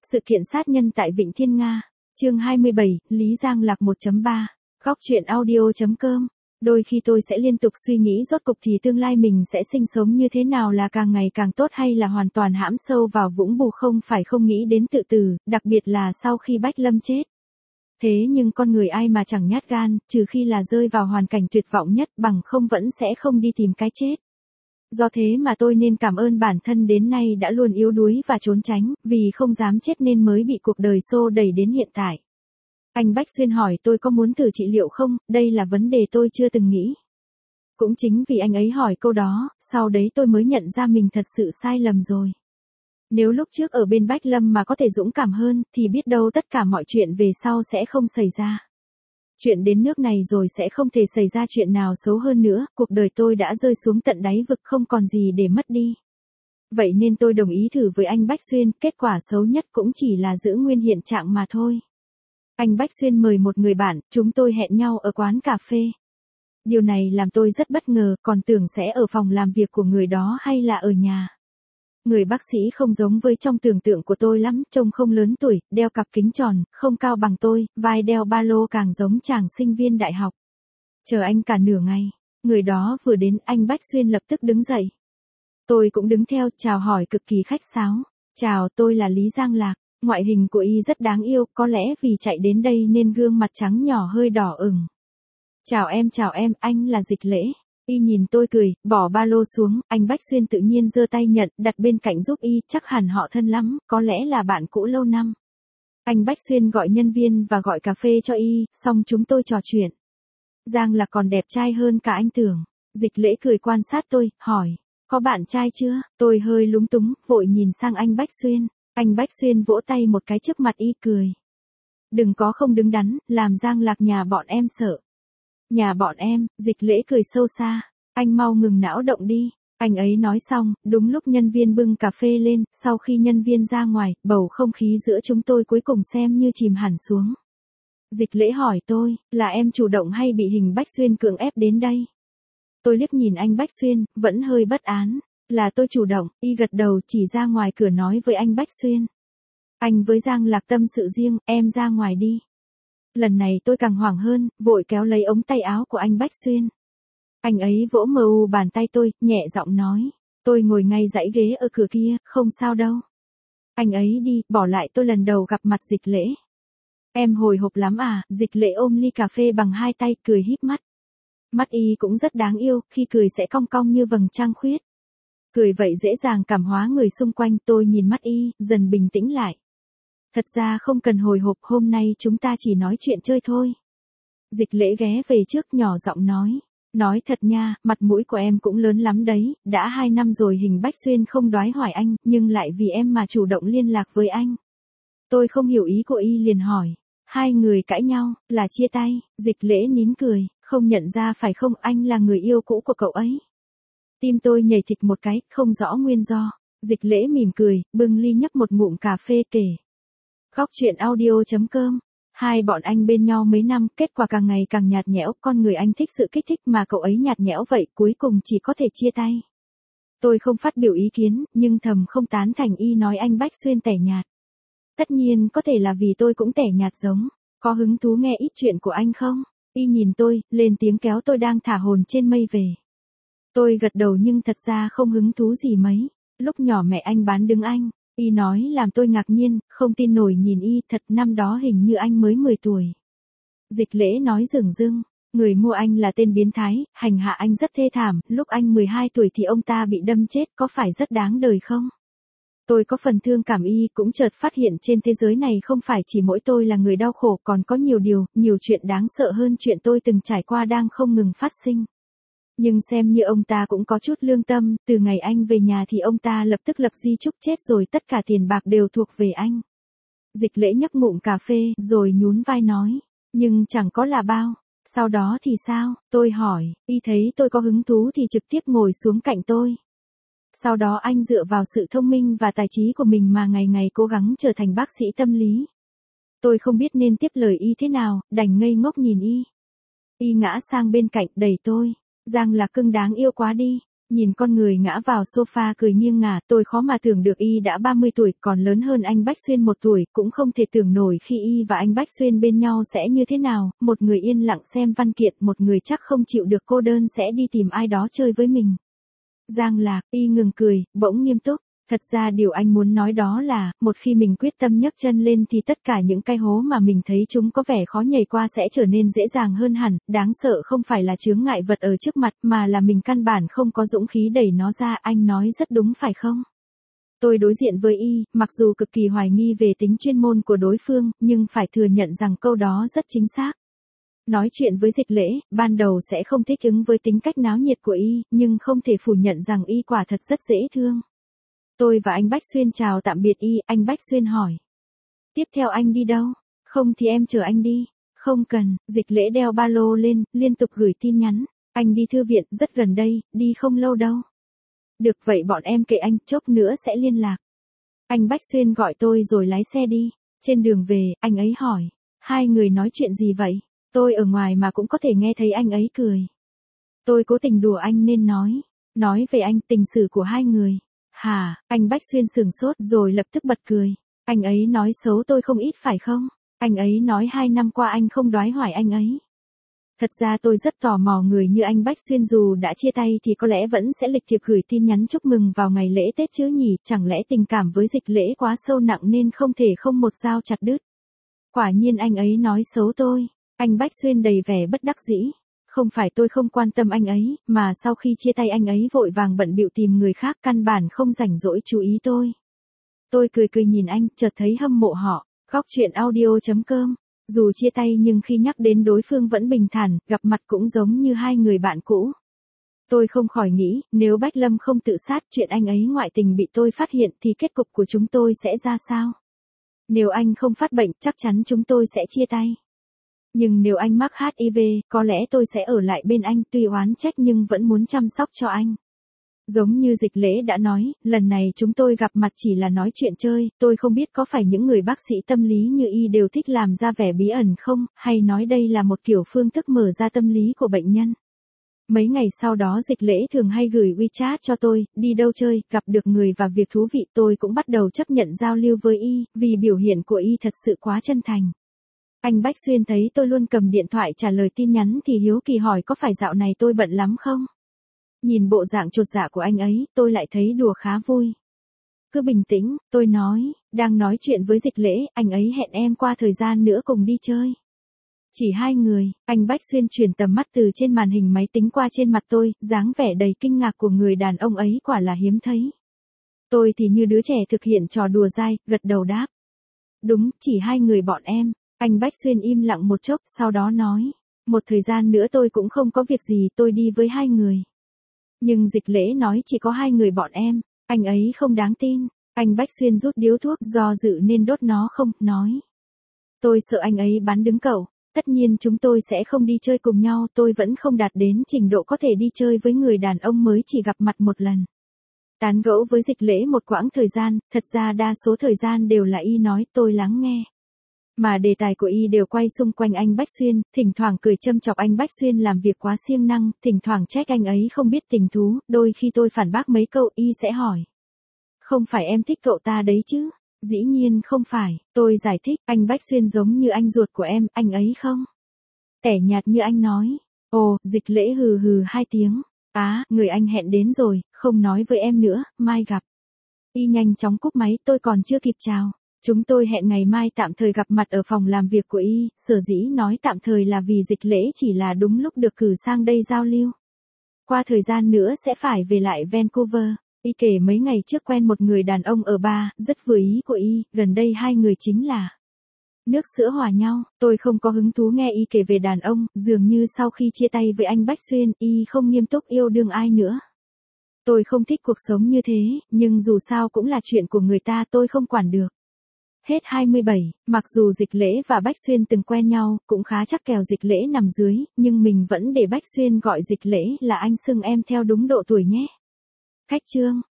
Sự kiện sát nhân tại Vịnh Thiên Nga. Chương 27, Lý Giang Lạc 1.3. Góc truyện audio.com. Đôi khi tôi sẽ liên tục suy nghĩ rốt cục thì tương lai mình sẽ sinh sống như thế nào, là càng ngày càng tốt hay là hoàn toàn hãm sâu vào vũng bùn không nghĩ đến tự tử, đặc biệt là sau khi Bách Lâm chết. Thế nhưng con người ai mà chẳng nhát gan, trừ khi là rơi vào hoàn cảnh tuyệt vọng nhất, bằng không vẫn sẽ không đi tìm cái chết. Do thế mà tôi nên cảm ơn bản thân đến nay đã luôn yếu đuối và trốn tránh, vì không dám chết nên mới bị cuộc đời xô đẩy đến hiện tại. Anh Bách Xuyên hỏi tôi có muốn thử trị liệu không, đây là vấn đề tôi chưa từng nghĩ. Cũng chính vì anh ấy hỏi câu đó, sau đấy tôi mới nhận ra mình thật sự sai lầm rồi. Nếu lúc trước ở bên Bách Lâm mà có thể dũng cảm hơn, thì biết đâu tất cả mọi chuyện về sau sẽ không xảy ra. Chuyện đến nước này rồi sẽ không thể xảy ra chuyện nào xấu hơn nữa, cuộc đời tôi đã rơi xuống tận đáy vực không còn gì để mất đi. Vậy nên tôi đồng ý thử với anh Bách Xuyên, kết quả xấu nhất cũng chỉ là giữ nguyên hiện trạng mà thôi. Anh Bách Xuyên mời một người bạn, chúng tôi hẹn nhau ở quán cà phê. Điều này làm tôi rất bất ngờ, còn tưởng sẽ ở phòng làm việc của người đó hay là ở nhà. Người bác sĩ không giống với trong tưởng tượng của tôi lắm, trông không lớn tuổi, đeo cặp kính tròn, không cao bằng tôi, vai đeo ba lô càng giống chàng sinh viên đại học. Chờ anh cả nửa ngày, người đó vừa đến, anh Bách Xuyên lập tức đứng dậy. Tôi cũng đứng theo, chào hỏi cực kỳ khách sáo. Chào, tôi là Lý Giang Lạc. Ngoại hình của y rất đáng yêu, có lẽ vì chạy đến đây nên gương mặt trắng nhỏ hơi đỏ ửng. Chào em, anh là Dịch Lễ. Y nhìn tôi cười, bỏ ba lô xuống, anh Bách Xuyên tự nhiên giơ tay nhận, đặt bên cạnh giúp y, chắc hẳn họ thân lắm, có lẽ là bạn cũ lâu năm. Anh Bách Xuyên gọi nhân viên và gọi cà phê cho y, xong chúng tôi trò chuyện. Giang là còn đẹp trai hơn cả anh tưởng. Dịch Lễ cười quan sát tôi, hỏi, có bạn trai chưa? Tôi hơi lúng túng, vội nhìn sang anh Bách Xuyên. Anh Bách Xuyên vỗ tay một cái trước mặt y cười. Đừng có không đứng đắn, làm Giang Lạc nhà bọn em sợ. Nhà bọn em, Dịch Lễ cười sâu xa. Anh mau ngừng não động đi. Anh ấy nói xong, đúng lúc nhân viên bưng cà phê lên, sau khi nhân viên ra ngoài, bầu không khí giữa chúng tôi cuối cùng xem như chìm hẳn xuống. Dịch Lễ hỏi tôi, là em chủ động hay bị hình Bách Xuyên cưỡng ép đến đây? Tôi liếc nhìn anh Bách Xuyên, vẫn hơi bất án. Là tôi chủ động, y gật đầu chỉ ra ngoài cửa nói với anh Bách Xuyên. Anh với Giang Lạc tâm sự riêng, em ra ngoài đi. Lần này tôi càng hoảng hơn, vội kéo lấy ống tay áo của anh Bách Xuyên. Anh ấy vỗ mờ bàn tay tôi, nhẹ giọng nói. Tôi ngồi ngay dãy ghế ở cửa kia, không sao đâu. Anh ấy đi, bỏ lại tôi lần đầu gặp mặt Dịch Lễ. Em hồi hộp lắm à, Dịch Lễ ôm ly cà phê bằng hai tay, cười híp mắt. Mắt y cũng rất đáng yêu, khi cười sẽ cong cong như vầng trăng khuyết. Cười vậy dễ dàng cảm hóa người xung quanh, tôi nhìn mắt y, dần bình tĩnh lại. Thật ra không cần hồi hộp, hôm nay chúng ta chỉ nói chuyện chơi thôi. Dịch Lễ ghé về trước nhỏ giọng nói. Nói thật nha, mặt mũi của em cũng lớn lắm đấy, đã 2 năm rồi hình Bách Xuyên không đoái hỏi anh, nhưng lại vì em mà chủ động liên lạc với anh. Tôi không hiểu ý của y liền hỏi. Hai người cãi nhau, là chia tay, Dịch Lễ nín cười, không nhận ra phải không, anh là người yêu cũ của cậu ấy. Tim tôi nhảy thịch một cái, không rõ nguyên do. Dịch Lễ mỉm cười, bưng ly nhấp một ngụm cà phê kể. Góc truyện audio.com. Hai bọn anh bên nhau mấy năm, kết quả càng ngày càng nhạt nhẽo, con người anh thích sự kích thích mà cậu ấy nhạt nhẽo vậy, cuối cùng chỉ có thể chia tay. Tôi không phát biểu ý kiến, nhưng thầm không tán thành y nói anh Bách Xuyên tẻ nhạt. Tất nhiên có thể là vì tôi cũng tẻ nhạt giống. Có hứng thú nghe ít chuyện của anh không? Y nhìn tôi, lên tiếng kéo tôi đang thả hồn trên mây về. Tôi gật đầu nhưng thật ra không hứng thú gì mấy. Lúc nhỏ mẹ anh bán đứng anh. Y nói làm tôi ngạc nhiên, không tin nổi nhìn y, thật năm đó hình như anh mới 10 tuổi. Dịch Lễ nói dửng dưng, người mua anh là tên biến thái, hành hạ anh rất thê thảm, lúc anh 12 tuổi thì ông ta bị đâm chết, có phải rất đáng đời không? Tôi có phần thương cảm y, cũng chợt phát hiện trên thế giới này không phải chỉ mỗi tôi là người đau khổ, còn có nhiều chuyện đáng sợ hơn chuyện tôi từng trải qua đang không ngừng phát sinh. Nhưng xem như ông ta cũng có chút lương tâm, từ ngày anh về nhà thì ông ta lập tức lập di chúc chết rồi, tất cả tiền bạc đều thuộc về anh. Dịch Lễ nhấp ngụm cà phê, rồi nhún vai nói, nhưng chẳng có là bao. Sau đó thì sao? Tôi hỏi, y thấy tôi có hứng thú thì trực tiếp ngồi xuống cạnh tôi. Sau đó anh dựa vào sự thông minh và tài trí của mình mà ngày ngày cố gắng trở thành bác sĩ tâm lý. Tôi không biết nên tiếp lời y thế nào, đành ngây ngốc nhìn y. Y ngã sang bên cạnh, đẩy tôi. Giang Lạc cưng đáng yêu quá đi. Nhìn con người ngã vào sofa cười nghiêng ngả, tôi khó mà tưởng được y đã 30 tuổi, còn lớn hơn anh Bách Xuyên 1 tuổi, cũng không thể tưởng nổi khi y và anh Bách Xuyên bên nhau sẽ như thế nào, một người yên lặng xem văn kiện, một người chắc không chịu được cô đơn sẽ đi tìm ai đó chơi với mình. Giang Lạc, y ngừng cười, bỗng nghiêm túc. Thật ra điều anh muốn nói đó là, một khi mình quyết tâm nhấc chân lên thì tất cả những cái hố mà mình thấy chúng có vẻ khó nhảy qua sẽ trở nên dễ dàng hơn hẳn, đáng sợ không phải là chướng ngại vật ở trước mặt mà là mình căn bản không có dũng khí đẩy nó ra, anh nói rất đúng phải không? Tôi đối diện với y, mặc dù cực kỳ hoài nghi về tính chuyên môn của đối phương, nhưng phải thừa nhận rằng câu đó rất chính xác. Nói chuyện với Dịch Lễ, ban đầu sẽ không thích ứng với tính cách náo nhiệt của y, nhưng không thể phủ nhận rằng y quả thật rất dễ thương. Tôi và anh Bách Xuyên chào tạm biệt y, anh Bách Xuyên hỏi. Tiếp theo anh đi đâu? Không thì em chở anh đi. Không cần, Dịch Lễ đeo ba lô lên, liên tục gửi tin nhắn. Anh đi thư viện, rất gần đây, đi không lâu đâu. Được vậy bọn em kệ anh, chốc nữa sẽ liên lạc. Anh Bách Xuyên gọi tôi rồi lái xe đi. Trên đường về, anh ấy hỏi. Hai người nói chuyện gì vậy? Tôi ở ngoài mà cũng có thể nghe thấy anh ấy cười. Tôi cố tình đùa anh nên nói. Nói về anh, tình sử của hai người. Hả, anh Bách Xuyên sửng sốt rồi lập tức bật cười. Anh ấy nói xấu tôi không ít phải không? Anh ấy nói 2 năm qua anh không đoái hoài anh ấy. Thật ra tôi rất tò mò người như anh Bách Xuyên dù đã chia tay thì có lẽ vẫn sẽ lịch thiệp gửi tin nhắn chúc mừng vào ngày lễ Tết chứ nhỉ, chẳng lẽ tình cảm với Dịch Lễ quá sâu nặng nên không thể không một dao chặt đứt. Quả nhiên anh ấy nói xấu tôi. Anh Bách Xuyên đầy vẻ bất đắc dĩ. Không phải tôi không quan tâm anh ấy, mà sau khi chia tay anh ấy vội vàng bận bịu tìm người khác căn bản không rảnh rỗi chú ý tôi. Tôi cười cười nhìn anh, chợt thấy hâm mộ họ. Góc truyện audio.com. Dù chia tay nhưng khi nhắc đến đối phương vẫn bình thản, gặp mặt cũng giống như hai người bạn cũ. Tôi không khỏi nghĩ, nếu Bách Lâm không tự sát chuyện anh ấy ngoại tình bị tôi phát hiện thì kết cục của chúng tôi sẽ ra sao? Nếu anh không phát bệnh chắc chắn chúng tôi sẽ chia tay. Nhưng nếu anh mắc HIV, có lẽ tôi sẽ ở lại bên anh tuy oán trách nhưng vẫn muốn chăm sóc cho anh. Giống như Dịch Lễ đã nói, lần này chúng tôi gặp mặt chỉ là nói chuyện chơi, tôi không biết có phải những người bác sĩ tâm lý như y đều thích làm ra vẻ bí ẩn không, hay nói đây là một kiểu phương thức mở ra tâm lý của bệnh nhân. Mấy ngày sau đó Dịch Lễ thường hay gửi WeChat cho tôi, đi đâu chơi, gặp được người và việc thú vị tôi cũng bắt đầu chấp nhận giao lưu với y, vì biểu hiện của y thật sự quá chân thành. Anh Bách Xuyên thấy tôi luôn cầm điện thoại trả lời tin nhắn thì hiếu kỳ hỏi có phải dạo này tôi bận lắm không? Nhìn bộ dạng chột dạ của anh ấy, tôi lại thấy đùa khá vui. Cứ bình tĩnh, tôi nói, đang nói chuyện với Dịch Lễ, anh ấy hẹn em qua thời gian nữa cùng đi chơi. Chỉ hai người, anh Bách Xuyên chuyển tầm mắt từ trên màn hình máy tính qua trên mặt tôi, dáng vẻ đầy kinh ngạc của người đàn ông ấy quả là hiếm thấy. Tôi thì như đứa trẻ thực hiện trò đùa dai, gật đầu đáp. Đúng, chỉ hai người bọn em. Anh Bách Xuyên im lặng một chốc, sau đó nói. Một thời gian nữa tôi cũng không có việc gì, tôi đi với hai người. Nhưng Dịch Lễ nói chỉ có hai người bọn em, anh ấy không đáng tin. Anh Bách Xuyên rút điếu thuốc do dự nên đốt nó không, nói. Tôi sợ anh ấy bắn đứng cậu, tất nhiên chúng tôi sẽ không đi chơi cùng nhau, tôi vẫn không đạt đến trình độ có thể đi chơi với người đàn ông mới chỉ gặp mặt một lần. Tán gẫu với Dịch Lễ một quãng thời gian, thật ra đa số thời gian đều là y nói, tôi lắng nghe. Mà đề tài của y đều quay xung quanh anh Bách Xuyên, thỉnh thoảng cười châm chọc anh Bách Xuyên làm việc quá siêng năng, thỉnh thoảng trách anh ấy không biết tình thú, đôi khi tôi phản bác mấy câu y sẽ hỏi. Không phải em thích cậu ta đấy chứ? Dĩ nhiên không phải, tôi giải thích, anh Bách Xuyên giống như anh ruột của em, anh ấy không? Tẻ nhạt như anh nói. Ồ, Dịch Lễ hừ hừ 2 tiếng. Người anh hẹn đến rồi, không nói với em nữa, mai gặp. Y nhanh chóng cúp máy, tôi còn chưa kịp chào. Chúng tôi hẹn ngày mai tạm thời gặp mặt ở phòng làm việc của y, sở dĩ nói tạm thời là vì Dịch Lễ chỉ là đúng lúc được cử sang đây giao lưu. Qua thời gian nữa sẽ phải về lại Vancouver. Y kể mấy ngày trước quen một người đàn ông ở bar, rất vừa ý của y, gần đây hai người chính là nước sữa hòa nhau. Tôi không có hứng thú nghe y kể về đàn ông, dường như sau khi chia tay với anh Bách Xuyên, y không nghiêm túc yêu đương ai nữa. Tôi không thích cuộc sống như thế, nhưng dù sao cũng là chuyện của người ta tôi không quản được. Hết 27, mặc dù Dịch Lễ và Bách Xuyên từng quen nhau, cũng khá chắc kèo Dịch Lễ nằm dưới, nhưng mình vẫn để Bách Xuyên gọi Dịch Lễ là anh xưng em theo đúng độ tuổi nhé. Khách chương.